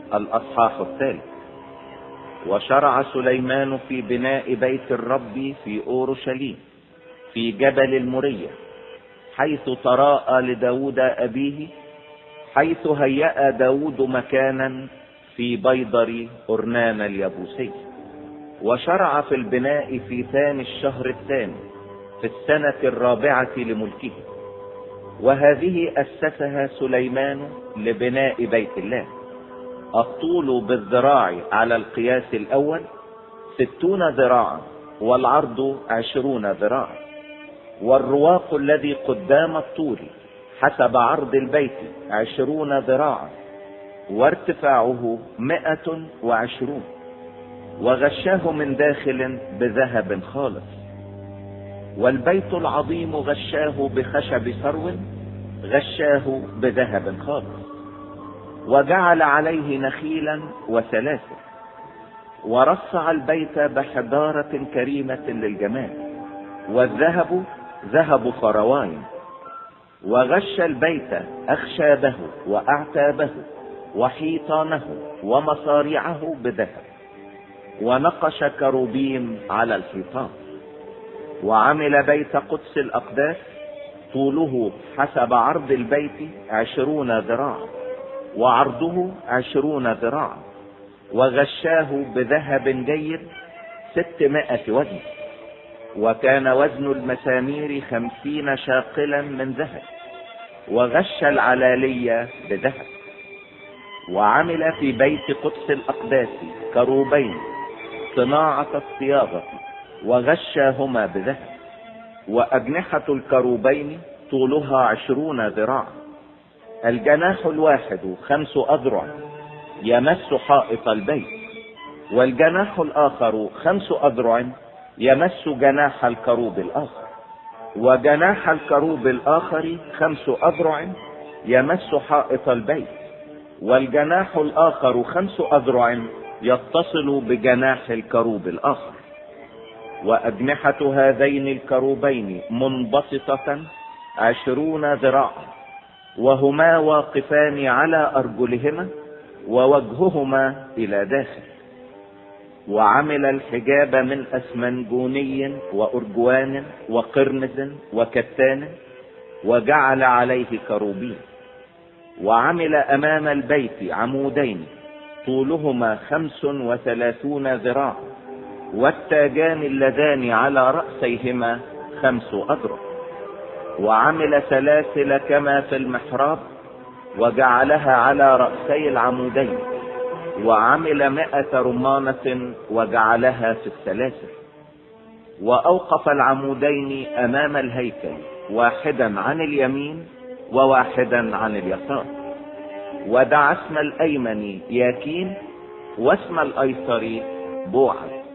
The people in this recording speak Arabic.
الأصحاح الثالث. وشرع سليمان في بناء بيت الرب في أورشليم في جبل المرية، حيث تراءى لداود أبيه، حيث هيأ داود مكانا في بيضر أرنان اليبوسي. وشرع في البناء في ثاني الشهر الثاني في السنة الرابعة لملكه، وهذه أسسها سليمان لبناء بيت الله. الطول بالذراع على القياس الأول 60 ذراعا، والعرض 20 ذراعا، والرواق الذي قدام الطول حسب عرض البيت 20 ذراعا، وارتفاعه 120، وغشاه من داخل بذهب خالص. والبيت العظيم غشاه بخشب سرو، غشاه بذهب خالص، وجعل عليه نخيلا وسلاسل، ورصع البيت بحجارة كريمة للجمال، والذهب ذهب فروان. وغش البيت أخشابه وأعتابه وحيطانه ومصاريعه بذهب، ونقش كروبيم على الحيطان. وعمل بيت قدس الأقداس طوله حسب عرض البيت 20 ذراعا، وعرضه 20 ذراعا، وغشاه بذهب جيد 600 وزن. وكان وزن المسامير 50 شاقلا من ذهب، وغش العلالية بذهب. وعمل في بيت قدس الأقداس كروبين صناعة الصياغة، وغشاهما بذهب. وأجنحة الكروبين طولها 20 ذراعا. الجناح الواحد 5 أذرع يمس حائط البيت، والجناح الآخر 5 أذرع يمس جناح الكروب الآخر، وجناح الكروب الآخر 5 أذرع يمس حائط البيت، والجناح الآخر 5 أذرع يتصل بجناح الكروب الآخر. وأجنحة هذين الكروبين منبسطة 20 ذراعا، وهما واقفان على أرجلهما، ووجههما إلى داخل. وعمل الحجاب من أسمنجوني وأرجوان وقرمز وكتان، وجعل عليه كروبين. وعمل أمام البيت عمودين طولهما 35 ذراعا، والتاجان اللذان على رأسيهما 5 أذرع. وعمل سلاسل كما في المحراب، وجعلها على رأسي العمودين. وعمل 100 رمانة وجعلها في السلاسل. وأوقف العمودين أمام الهيكل، واحدا عن اليمين وواحدا عن اليسار. ودعا اسم الأيمن ياكين، واسم الأيسر بوعز.